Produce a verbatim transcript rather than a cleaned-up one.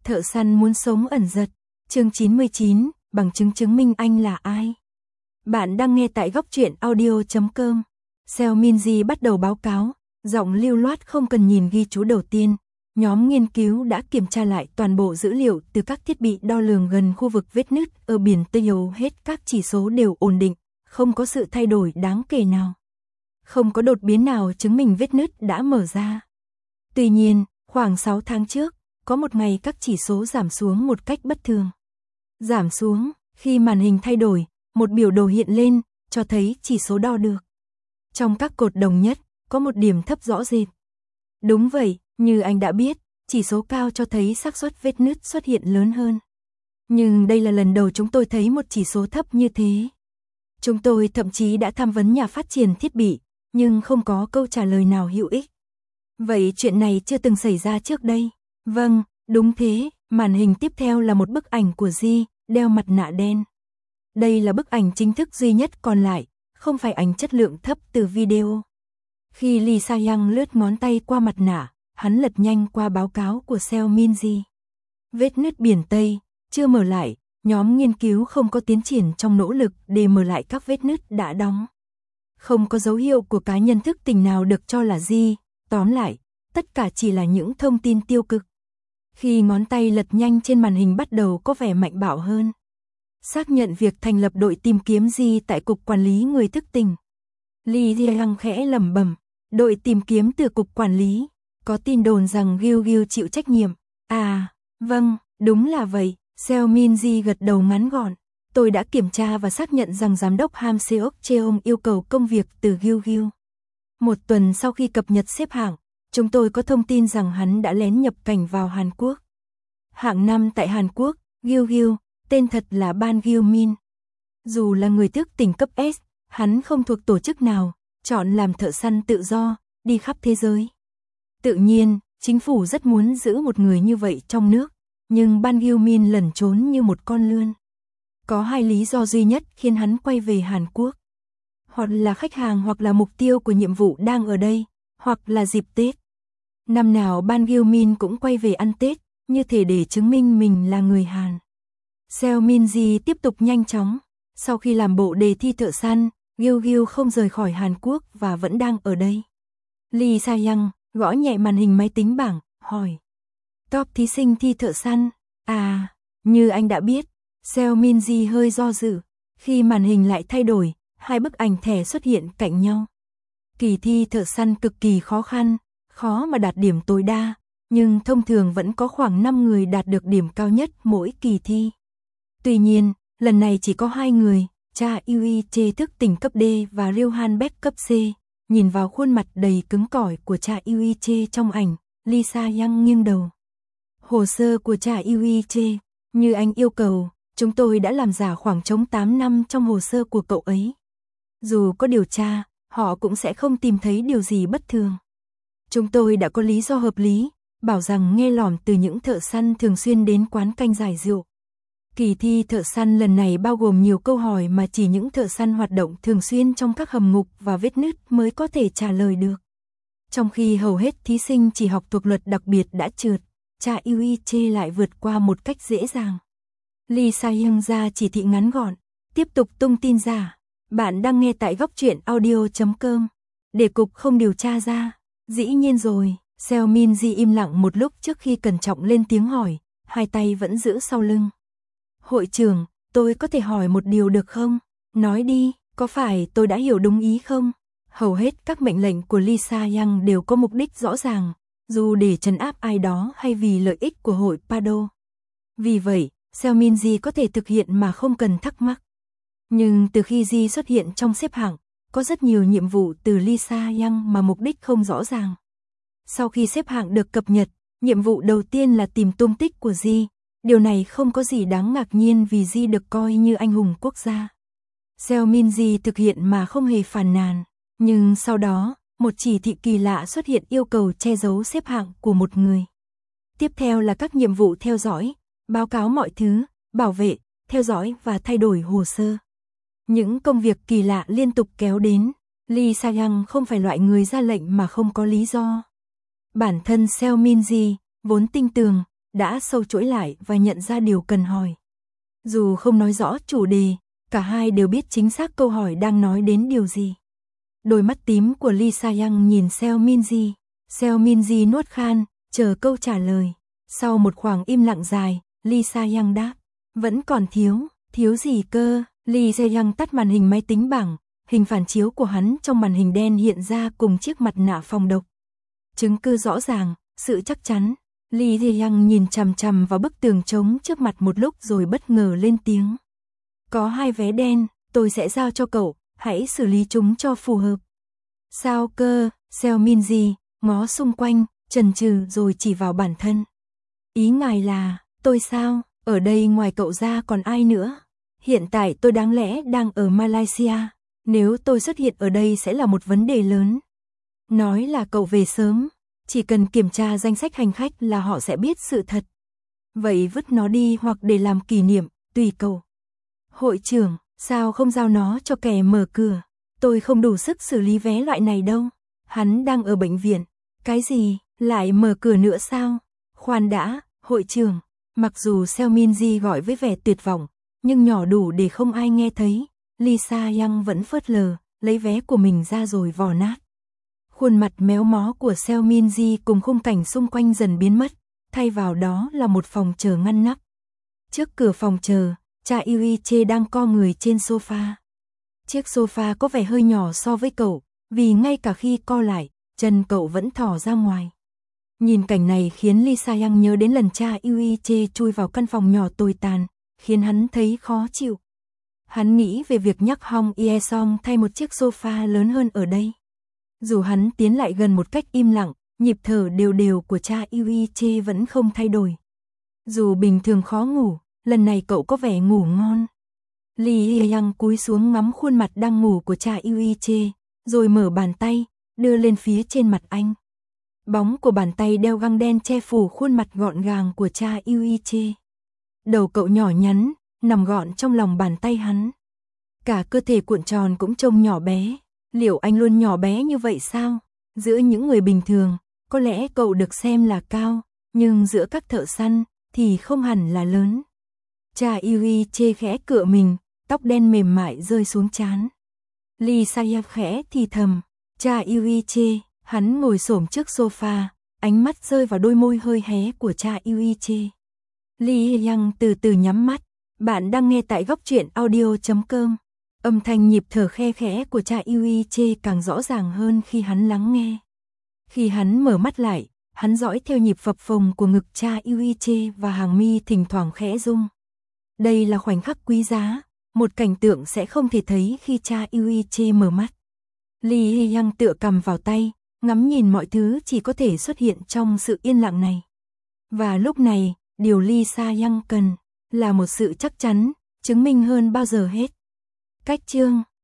Thợ săn muốn sống ẩn giật. Chương chín mươi chín, bằng chứng chứng minh anh là ai. Bạn đang nghe tại góc truyện audio chấm com. Seo Min-ji bắt đầu báo cáo, giọng lưu loát không cần nhìn ghi chú đầu tiên. Nhóm nghiên cứu đã kiểm tra lại toàn bộ dữ liệu từ các thiết bị đo lường gần khu vực vết nứt ở biển Tây, hầu hết các chỉ số đều ổn định, không có sự thay đổi đáng kể nào. Không có đột biến nào chứng minh vết nứt đã mở ra. Tuy nhiên, khoảng sáu tháng trước, có một ngày các chỉ số giảm xuống một cách bất thường. Giảm xuống, khi màn hình thay đổi, một biểu đồ hiện lên, cho thấy chỉ số đo được. Trong các cột đồng nhất, có một điểm thấp rõ rệt. Đúng vậy, như anh đã biết, chỉ số cao cho thấy xác suất vết nứt xuất hiện lớn hơn. Nhưng đây là lần đầu chúng tôi thấy một chỉ số thấp như thế. Chúng tôi thậm chí đã tham vấn nhà phát triển thiết bị, nhưng không có câu trả lời nào hữu ích. Vậy chuyện này chưa từng xảy ra trước đây. Vâng, đúng thế, màn hình tiếp theo là một bức ảnh của Ji, đeo mặt nạ đen. Đây là bức ảnh chính thức duy nhất còn lại, không phải ảnh chất lượng thấp từ video. Khi Lee Sa-young lướt ngón tay qua mặt nạ, hắn lật nhanh qua báo cáo của Seo Min-ji. Vết nứt biển Tây, chưa mở lại, nhóm nghiên cứu không có tiến triển trong nỗ lực để mở lại các vết nứt đã đóng. Không có dấu hiệu của cá nhân thức tỉnh nào được cho là Ji, tóm lại, tất cả chỉ là những thông tin tiêu cực. Khi ngón tay lật nhanh trên màn hình bắt đầu có vẻ mạnh bạo hơn. Xác nhận việc thành lập đội tìm kiếm Ji tại Cục Quản lý Người thức tỉnh. Lee Sa-young khẽ lẩm bẩm, đội tìm kiếm từ Cục Quản lý, có tin đồn rằng Gil Gil chịu trách nhiệm. À, vâng, đúng là vậy, Seo Min-ji gật đầu ngắn gọn. Tôi đã kiểm tra và xác nhận rằng Giám đốc Ham Seok-cheong yêu cầu công việc từ Gil Gil. Một tuần sau khi cập nhật xếp hạng, chúng tôi có thông tin rằng hắn đã lén nhập cảnh vào Hàn Quốc. Hạng năm tại Hàn Quốc, Gil Gil, tên thật là Ban Gil-min. Dù là người thức tỉnh cấp S, hắn không thuộc tổ chức nào, chọn làm thợ săn tự do, đi khắp thế giới. Tự nhiên, chính phủ rất muốn giữ một người như vậy trong nước, nhưng Ban Gil-min lẩn trốn như một con lươn. Có hai lý do duy nhất khiến hắn quay về Hàn Quốc. Hoặc là khách hàng hoặc là mục tiêu của nhiệm vụ đang ở đây, hoặc là dịp Tết. Năm nào Ban Gil-min cũng quay về ăn Tết, như thể để chứng minh mình là người Hàn. Seo Min-ji tiếp tục nhanh chóng. Sau khi làm bộ đề thi thợ săn, Gil Gil không rời khỏi Hàn Quốc và vẫn đang ở đây. Lee Sa-young gõ nhẹ màn hình máy tính bảng, hỏi. Top thí sinh thi thợ săn. À, như anh đã biết. Seo Min-ji hơi do dự. Khi màn hình lại thay đổi, hai bức ảnh thẻ xuất hiện cạnh nhau. Kỳ thi thợ săn cực kỳ khó khăn, khó mà đạt điểm tối đa, nhưng thông thường vẫn có khoảng năm người đạt được điểm cao nhất mỗi kỳ thi. Tuy nhiên, lần này chỉ có hai người, Cha Eui-che thức tỉnh cấp D và Ryo Han-baek cấp C. Nhìn vào khuôn mặt đầy cứng cỏi của Cha Eui-che trong ảnh, Lee Sa-young nghiêng đầu. Hồ sơ của Cha Eui-che, như anh yêu cầu, chúng tôi đã làm giả khoảng trống tám năm trong hồ sơ của cậu ấy. Dù có điều tra, họ cũng sẽ không tìm thấy điều gì bất thường. Chúng tôi đã có lý do hợp lý, bảo rằng nghe lỏm từ những thợ săn thường xuyên đến quán canh giải rượu. Kỳ thi thợ săn lần này bao gồm nhiều câu hỏi mà chỉ những thợ săn hoạt động thường xuyên trong các hầm ngục và vết nứt mới có thể trả lời được. Trong khi hầu hết thí sinh chỉ học thuộc luật đặc biệt đã trượt, Cha Eui-che lại vượt qua một cách dễ dàng. Lee Sa-young ra chỉ thị ngắn gọn, tiếp tục tung tin giả. Bạn đang nghe tại góc truyện audio chấm com. Để cục không điều tra ra. Dĩ nhiên rồi, Seo Min-ji im lặng một lúc trước khi cẩn trọng lên tiếng hỏi, hai tay vẫn giữ sau lưng. Hội trưởng, tôi có thể hỏi một điều được không? Nói đi, có phải tôi đã hiểu đúng ý không? Hầu hết các mệnh lệnh của Lee Sa-young đều có mục đích rõ ràng, dù để trấn áp ai đó hay vì lợi ích của hội Pado. Vì vậy, Seo Min-ji có thể thực hiện mà không cần thắc mắc. Nhưng từ khi Ji xuất hiện trong xếp hạng, có rất nhiều nhiệm vụ từ Lee Sa-young mà mục đích không rõ ràng. Sau khi xếp hạng được cập nhật, nhiệm vụ đầu tiên là tìm tung tích của Ji. Điều này không có gì đáng ngạc nhiên vì Ji được coi như anh hùng quốc gia. Seo Min-ji thực hiện mà không hề phàn nàn. Nhưng sau đó, một chỉ thị kỳ lạ xuất hiện yêu cầu che giấu xếp hạng của một người. Tiếp theo là các nhiệm vụ theo dõi, báo cáo mọi thứ, bảo vệ, theo dõi và thay đổi hồ sơ. Những công việc kỳ lạ liên tục kéo đến. Lee Sa-young không phải loại người ra lệnh mà không có lý do. Bản thân Seo Min-ji, vốn tinh tường, đã sâu chuỗi lại và nhận ra điều cần hỏi. Dù không nói rõ chủ đề, cả hai đều biết chính xác câu hỏi đang nói đến điều gì. Đôi mắt tím của Lee Sa-young nhìn Seo Min-ji. Seo Min-ji nuốt khan, chờ câu trả lời. Sau một khoảng im lặng dài, Lee Sa-young đáp. Vẫn còn thiếu, thiếu gì cơ? Lee Sa-young tắt màn hình máy tính bảng, hình phản chiếu của hắn trong màn hình đen hiện ra cùng chiếc mặt nạ phòng độc. Chứng cứ rõ ràng, sự chắc chắn. Lee Sa-young nhìn chằm chằm vào bức tường trống trước mặt một lúc rồi bất ngờ lên tiếng. Có hai vé đen, tôi sẽ giao cho cậu, hãy xử lý chúng cho phù hợp. Sao cơ? Seo Min-ji ngó xung quanh, chần chừ rồi chỉ vào bản thân. Ý ngài là, tôi sao? Ở đây ngoài cậu ra còn ai nữa? Hiện tại tôi đáng lẽ đang ở Malaysia, nếu tôi xuất hiện ở đây sẽ là một vấn đề lớn. Nói là cậu về sớm, chỉ cần kiểm tra danh sách hành khách là họ sẽ biết sự thật. Vậy vứt nó đi hoặc để làm kỷ niệm, tùy cậu. Hội trưởng, sao không giao nó cho kẻ mở cửa? Tôi không đủ sức xử lý vé loại này đâu. Hắn đang ở bệnh viện. Cái gì, lại mở cửa nữa sao? Khoan đã, hội trưởng. Mặc dù Seo Min-ji gọi với vẻ tuyệt vọng, nhưng nhỏ đủ để không ai nghe thấy. Lee Sa-young vẫn phớt lờ, lấy vé của mình ra rồi vò nát. Khuôn mặt méo mó của Seo Min-ji cùng khung cảnh xung quanh dần biến mất, thay vào đó là một phòng chờ ngăn nắp. Trước cửa phòng chờ, cha Yuiche đang co người trên sofa. Chiếc sofa có vẻ hơi nhỏ so với cậu, vì ngay cả khi co lại, chân cậu vẫn thò ra ngoài. Nhìn cảnh này khiến Lee Sa-young nhớ đến lần cha Yuiche chui vào căn phòng nhỏ tồi tàn, khiến hắn thấy khó chịu. Hắn nghĩ về việc nhắc Hong Ye-song thay một chiếc sofa lớn hơn ở đây. Dù hắn tiến lại gần một cách im lặng, nhịp thở đều đều của cha Yuiche vẫn không thay đổi. Dù bình thường khó ngủ, lần này cậu có vẻ ngủ ngon. Lee Hye-young cúi xuống ngắm khuôn mặt đang ngủ của cha Yuiche, rồi mở bàn tay, đưa lên phía trên mặt anh. Bóng của bàn tay đeo găng đen che phủ khuôn mặt gọn gàng của cha Yuiche. Đầu cậu nhỏ nhắn, nằm gọn trong lòng bàn tay hắn. Cả cơ thể cuộn tròn cũng trông nhỏ bé. Liệu anh luôn nhỏ bé như vậy sao? Giữa những người bình thường, có lẽ cậu được xem là cao, nhưng giữa các thợ săn thì không hẳn là lớn. Cha Yuiche khẽ cựa mình, tóc đen mềm mại rơi xuống trán. Lee Sa-young khẽ thì thầm, cha Yuiche, hắn ngồi xổm trước sofa, ánh mắt rơi vào đôi môi hơi hé của cha Yuiche. Lee Hye-young từ từ nhắm mắt, bạn đang nghe tại góc truyện audio chấm com. Âm thanh nhịp thở khe khẽ của cha Yuiche càng rõ ràng hơn khi hắn lắng nghe. Khi hắn mở mắt lại, hắn dõi theo nhịp phập phồng của ngực cha Yuiche và hàng mi thỉnh thoảng khẽ rung. Đây là khoảnh khắc quý giá, một cảnh tượng sẽ không thể thấy khi cha Yuiche mở mắt. Lee Hye-young tựa cằm vào tay, ngắm nhìn mọi thứ chỉ có thể xuất hiện trong sự yên lặng này. Và lúc này, điều Lee Sa-young cần là một sự chắc chắn, chứng minh hơn bao giờ hết. Cách chương